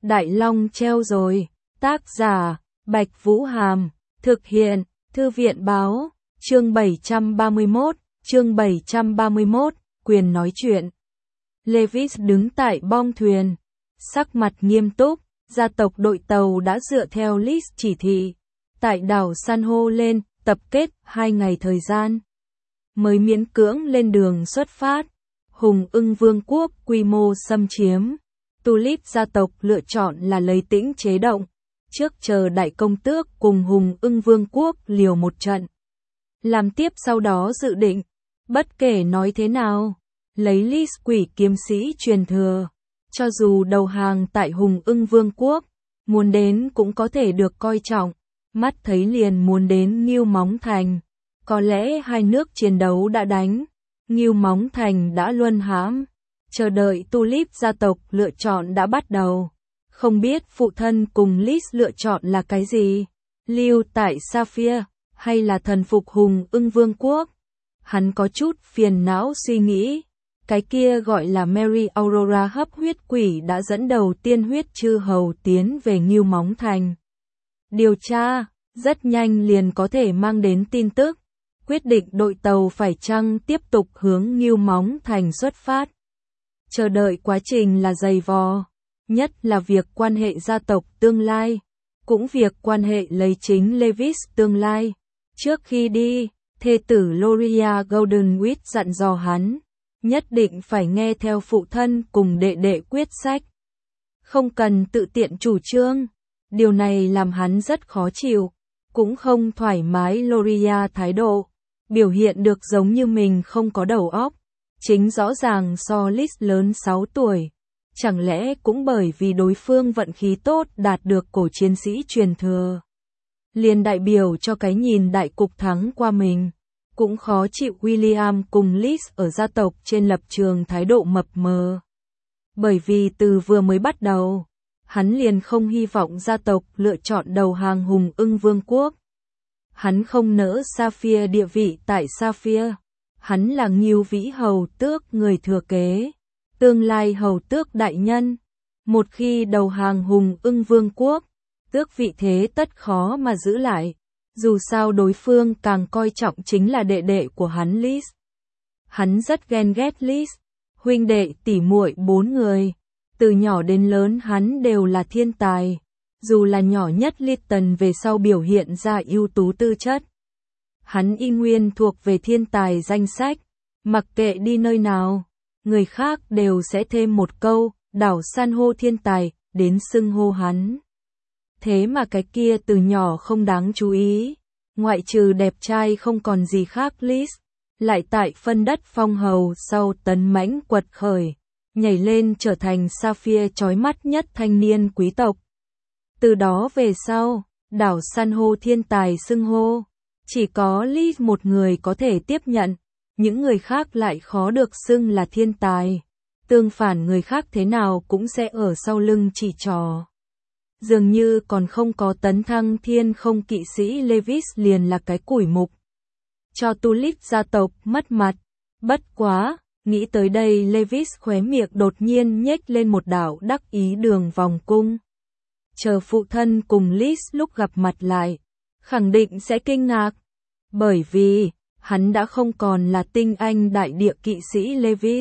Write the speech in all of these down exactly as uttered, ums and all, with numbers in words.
Đại Long treo rồi. Tác giả, Bạch Vũ Hàm. Thực hiện, Thư viện báo. Chương bảy trăm ba mươi mốt, chương bảy trăm ba mươi mốt, quyền nói chuyện. Lewis đứng tại bong thuyền, sắc mặt nghiêm túc, gia tộc đội tàu đã dựa theo list chỉ thị, tại đảo San hô lên, tập kết hai ngày thời gian. Mới miễn cưỡng lên đường xuất phát, Hùng Ưng Vương quốc quy mô xâm chiếm. Tulip gia tộc lựa chọn là lấy tĩnh chế động, trước chờ đại công tước cùng Hùng Ưng Vương quốc liều một trận. Làm tiếp sau đó dự định, bất kể nói thế nào, lấy list quỷ kiếm sĩ truyền thừa, cho dù đầu hàng tại Hùng Ưng Vương quốc, muốn đến cũng có thể được coi trọng, mắt thấy liền muốn đến Ngưu Móng Thành. Có lẽ hai nước chiến đấu đã đánh, Ngưu Móng Thành đã luân hãm, chờ đợi Tulip gia tộc lựa chọn đã bắt đầu. Không biết phụ thân cùng Liz lựa chọn là cái gì? Lưu tại Sapphire, hay là thần phục Hùng Ưng Vương quốc? Hắn có chút phiền não suy nghĩ. Cái kia gọi là Mary Aurora hấp huyết quỷ đã dẫn đầu tiên huyết chư hầu tiến về Ngưu Móng Thành. Điều tra, rất nhanh liền có thể mang đến tin tức. Quyết định đội tàu phải chăng tiếp tục hướng Ngưu Móng Thành xuất phát. Chờ đợi quá trình là dày vò, nhất là việc quan hệ gia tộc tương lai, cũng việc quan hệ lấy chính Lewis tương lai. Trước khi đi, thê tử Loria Goldenwich dặn dò hắn, nhất định phải nghe theo phụ thân cùng đệ đệ quyết sách. Không cần tự tiện chủ trương, điều này làm hắn rất khó chịu, cũng không thoải mái. Loria thái độ, biểu hiện được giống như mình không có đầu óc. Chính rõ ràng so Liz lớn sáu tuổi, chẳng lẽ cũng bởi vì đối phương vận khí tốt đạt được cổ chiến sĩ truyền thừa, liền đại biểu cho cái nhìn đại cục thắng qua mình. Cũng khó chịu William cùng Liz ở gia tộc trên lập trường thái độ mập mờ. Bởi vì từ vừa mới bắt đầu, hắn liền không hy vọng gia tộc lựa chọn đầu hàng Hùng Ưng Vương quốc. Hắn không nỡ Sapphire địa vị tại Sapphire. Hắn là Ngưu Vĩ hầu tước người thừa kế, tương lai hầu tước đại nhân. Một khi đầu hàng Hùng Ưng Vương quốc, tước vị thế tất khó mà giữ lại. Dù sao đối phương càng coi trọng chính là đệ đệ của hắn Liz. Hắn rất ghen ghét Liz, huynh đệ tỉ muội bốn người. Từ nhỏ đến lớn hắn đều là thiên tài. Dù là nhỏ nhất Lytton về sau biểu hiện ra ưu tú tư chất. Hắn y nguyên thuộc về thiên tài danh sách, mặc kệ đi nơi nào, người khác đều sẽ thêm một câu, đảo san hô thiên tài, đến xưng hô hắn. Thế mà cái kia từ nhỏ không đáng chú ý, ngoại trừ đẹp trai không còn gì khác Liz, lại tại phân đất phong hầu sau tấn mãnh quật khởi, nhảy lên trở thành Sapphire chói mắt nhất thanh niên quý tộc. Từ đó về sau, đảo san hô thiên tài xưng hô. Chỉ có Liz một người có thể tiếp nhận, những người khác lại khó được xưng là thiên tài. Tương phản người khác thế nào cũng sẽ ở sau lưng chỉ trò. Dường như còn không có tấn thăng thiên không kỵ sĩ Lewis liền là cái củi mục. Cho Tulip gia tộc mất mặt. Bất quá, nghĩ tới đây Lewis khóe miệng đột nhiên nhếch lên một đạo đắc ý đường vòng cung. Chờ phụ thân cùng Liz lúc gặp mặt lại, khẳng định sẽ kinh ngạc. Bởi vì, hắn đã không còn là tinh anh đại địa kỵ sĩ Lewis,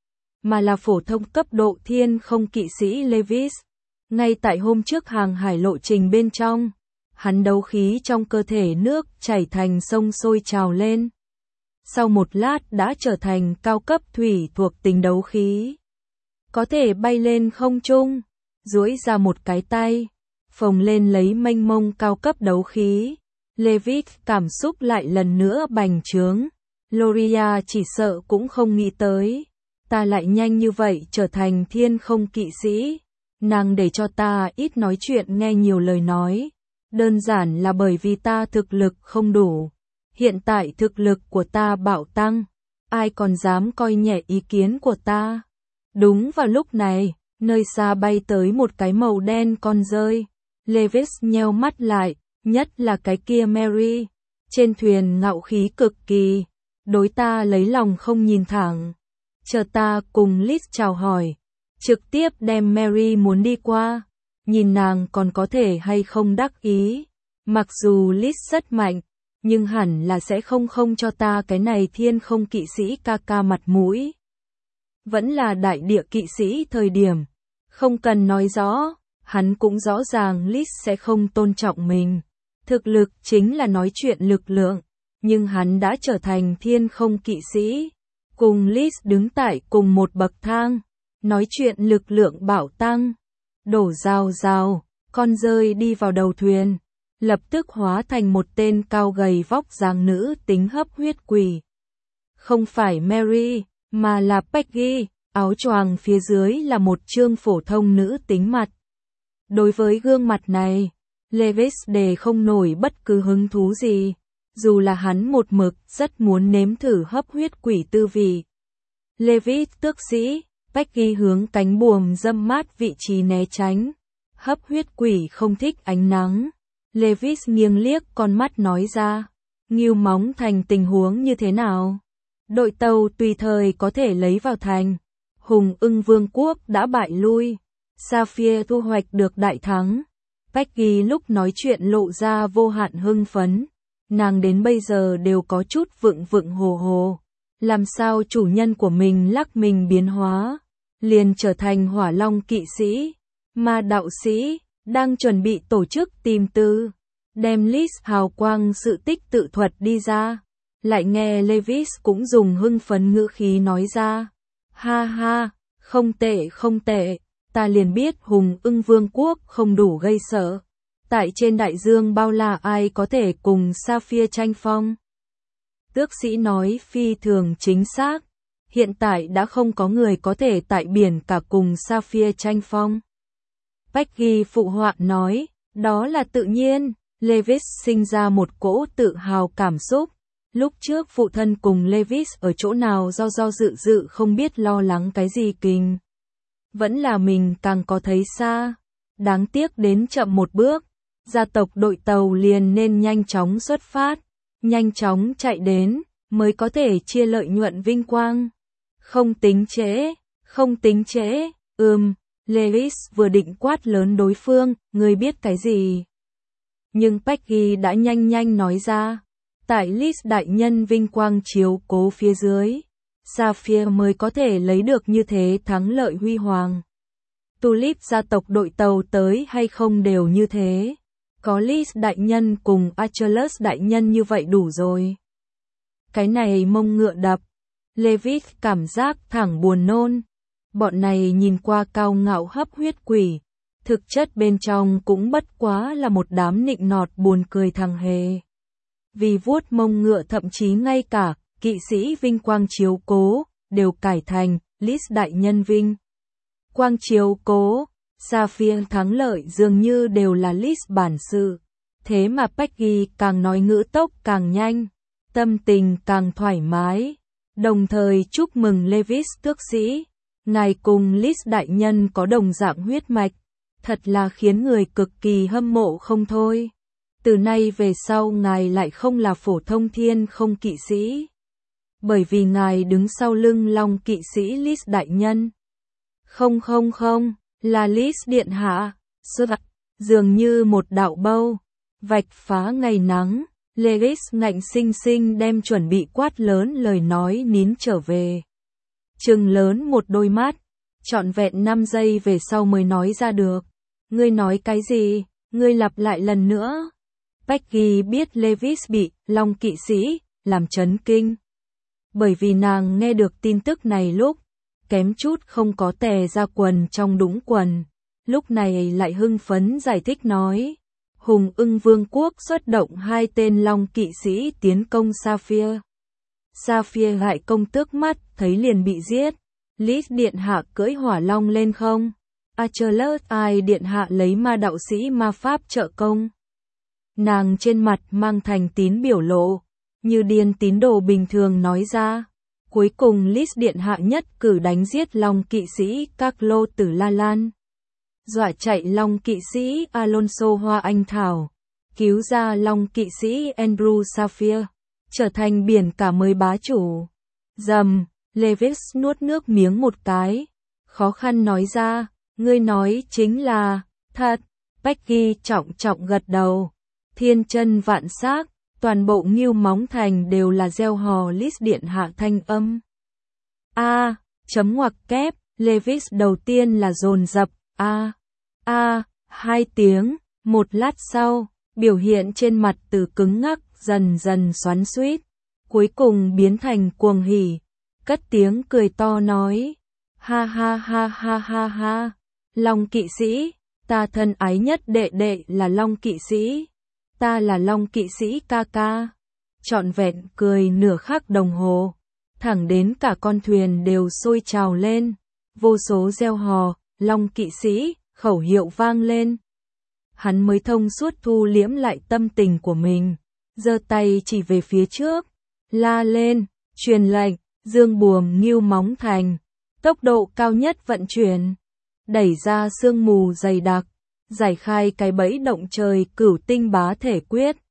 mà là phổ thông cấp độ thiên không kỵ sĩ Lewis. Ngay tại hôm trước hàng hải lộ trình bên trong, hắn đấu khí trong cơ thể nước chảy thành sông sôi trào lên. Sau một lát đã trở thành cao cấp thủy thuộc tính đấu khí. Có thể bay lên không trung, duỗi ra một cái tay, phồng lên lấy mênh mông cao cấp đấu khí. Lewis cảm xúc lại lần nữa bành trướng. Loria chỉ sợ cũng không nghĩ tới. Ta lại nhanh như vậy trở thành thiên không kỵ sĩ. Nàng để cho ta ít nói chuyện nghe nhiều lời nói. Đơn giản là bởi vì ta thực lực không đủ. Hiện tại thực lực của ta bạo tăng. Ai còn dám coi nhẹ ý kiến của ta. Đúng vào lúc này, nơi xa bay tới một cái màu đen con rơi. Lewis nheo mắt lại. Nhất là cái kia Mary, trên thuyền ngạo khí cực kỳ, đối ta lấy lòng không nhìn thẳng. Chờ ta cùng Liz chào hỏi, trực tiếp đem Mary muốn đi qua, nhìn nàng còn có thể hay không đắc ý. Mặc dù Liz rất mạnh, nhưng hẳn là sẽ không không cho ta cái này thiên không kỵ sĩ ca ca mặt mũi. Vẫn là đại địa kỵ sĩ thời điểm. Không cần nói rõ, hắn cũng rõ ràng Liz sẽ không tôn trọng mình. Thực lực chính là nói chuyện lực lượng, nhưng hắn đã trở thành thiên không kỵ sĩ. Cùng Liz đứng tại cùng một bậc thang, nói chuyện lực lượng bảo tăng. Đổ rào rào, con rơi đi vào đầu thuyền, lập tức hóa thành một tên cao gầy vóc dáng nữ tính hấp huyết quỷ. Không phải Mary, mà là Peggy, áo choàng phía dưới là một trương phổ thông nữ tính mặt. Đối với gương mặt này, Levis đề không nổi bất cứ hứng thú gì, dù là hắn một mực rất muốn nếm thử hấp huyết quỷ tư vị. Levis tước sĩ, Peggy hướng cánh buồm dâm mát vị trí né tránh. Hấp huyết quỷ không thích ánh nắng. Levis nghiêng liếc con mắt nói ra. Ngưu móng thành tình huống như thế nào? Đội tàu tùy thời có thể lấy vào thành. Hùng ưng vương quốc đã bại lui. Sapphire thu hoạch được đại thắng. Peggy lúc nói chuyện lộ ra vô hạn hưng phấn. Nàng đến bây giờ đều có chút vựng vựng hồ hồ. Làm sao chủ nhân của mình lắc mình biến hóa, liền trở thành hỏa long kỵ sĩ, ma đạo sĩ, đang chuẩn bị tổ chức tìm tư, đem Liz hào quang sự tích tự thuật đi ra. Lại nghe Levis cũng dùng hưng phấn ngữ khí nói ra, ha ha, không tệ không tệ, ta liền biết hùng ưng vương quốc không đủ gây sợ. Tại trên đại dương bao la ai có thể cùng Sapphire tranh phong? Tước sĩ nói phi thường chính xác, hiện tại đã không có người có thể tại biển cả cùng Sapphire tranh phong. Peggy phụ họa nói, đó là tự nhiên. Levis sinh ra một cỗ tự hào cảm xúc. Lúc trước phụ thân cùng Levis ở chỗ nào do do dự dự không biết lo lắng cái gì kinh. Vẫn là mình càng có thấy xa. Đáng tiếc đến chậm một bước, gia tộc đội tàu liền nên nhanh chóng xuất phát, nhanh chóng chạy đến, mới có thể chia lợi nhuận vinh quang. Không tính trễ, không tính trễ, ừm, Levis vừa định quát lớn đối phương, ngươi biết cái gì? Nhưng Peggy đã nhanh nhanh nói ra, tại Liz đại nhân vinh quang chiếu cố phía dưới, Sapphire mới có thể lấy được như thế thắng lợi huy hoàng. Tulip gia tộc đội tàu tới hay không đều như thế. Có Liz đại nhân cùng Achilles đại nhân như vậy đủ rồi. Cái này mông ngựa đập. Levis cảm giác thẳng buồn nôn. Bọn này nhìn qua cao ngạo hấp huyết quỷ. Thực chất bên trong cũng bất quá là một đám nịnh nọt buồn cười thằng hề. Vì vuốt mông ngựa thậm chí ngay cả kỵ sĩ vinh quang chiếu cố đều cải thành Liz đại nhân vinh quang chiếu cố. Sapphire thắng lợi dường như đều là Liz bản sự. Thế mà Peggy càng nói ngữ tốc càng nhanh, tâm tình càng thoải mái. Đồng thời chúc mừng Levis tước sĩ, ngài cùng Liz đại nhân có đồng dạng huyết mạch, thật là khiến người cực kỳ hâm mộ không thôi. Từ nay về sau ngài lại không là phổ thông thiên không kỵ sĩ, bởi vì ngài đứng sau lưng long kỵ sĩ Liz đại nhân. Không không không, là Liz điện hạ. Xuất dường như một đạo bâu vạch phá ngày nắng. Levis ngạnh sinh sinh đem chuẩn bị quát lớn lời nói nín trở về. Trừng lớn một đôi mắt, trọn vẹn năm giây về sau mới nói ra được. Ngươi nói cái gì? Ngươi lặp lại lần nữa. Peggy biết Levis bị long kỵ sĩ làm chấn kinh. Bởi vì nàng nghe được tin tức này lúc kém chút không có tè ra quần trong đũng quần. Lúc này lại hưng phấn giải thích nói. Hùng ưng vương quốc xuất động hai tên long kỵ sĩ tiến công Sapphire. Sapphire hại công tước mắt, thấy liền bị giết. Liz điện hạ cưỡi hỏa long lên không? Achilles ai điện hạ lấy ma đạo sĩ ma pháp trợ công. Nàng trên mặt mang thành tín biểu lộ, như điên tín đồ bình thường nói ra. Cuối cùng Liz điện hạ nhất cử đánh giết long kỵ sĩ Carlo từ La Lan. Dọa chạy long kỵ sĩ Alonso Hoa Anh Thảo, cứu ra long kỵ sĩ Andrew Sapphire, trở thành biển cả mới bá chủ. Dầm, Levis nuốt nước miếng một cái, khó khăn nói ra, ngươi nói chính là, Thật, Becky trọng trọng gật đầu. Thiên chân vạn xác, toàn bộ Ngưu Móng Thành đều là gieo hò lít điện hạ thanh âm. A, chấm ngoặc kép, Levis đầu tiên là dồn dập, a, a, hai tiếng, một lát sau, biểu hiện trên mặt từ cứng ngắc dần dần xoắn xuýt, cuối cùng biến thành cuồng hỉ, cất tiếng cười to nói, ha ha ha ha ha ha, Long kỵ sĩ, ta thân ái nhất đệ đệ là Long kỵ sĩ, ta là Long kỵ sĩ ca ca. Trọn vẹn cười nửa khắc đồng hồ, thẳng đến cả con thuyền đều sôi trào lên, vô số reo hò, Long kỵ sĩ, khẩu hiệu vang lên. Hắn mới thông suốt thu liễm lại tâm tình của mình, giơ tay chỉ về phía trước, la lên, truyền lệnh, dương buồm Ngưu Móng Thành, tốc độ cao nhất vận chuyển, đẩy ra sương mù dày đặc, giải khai cái bẫy động trời cửu tinh bá thể quyết.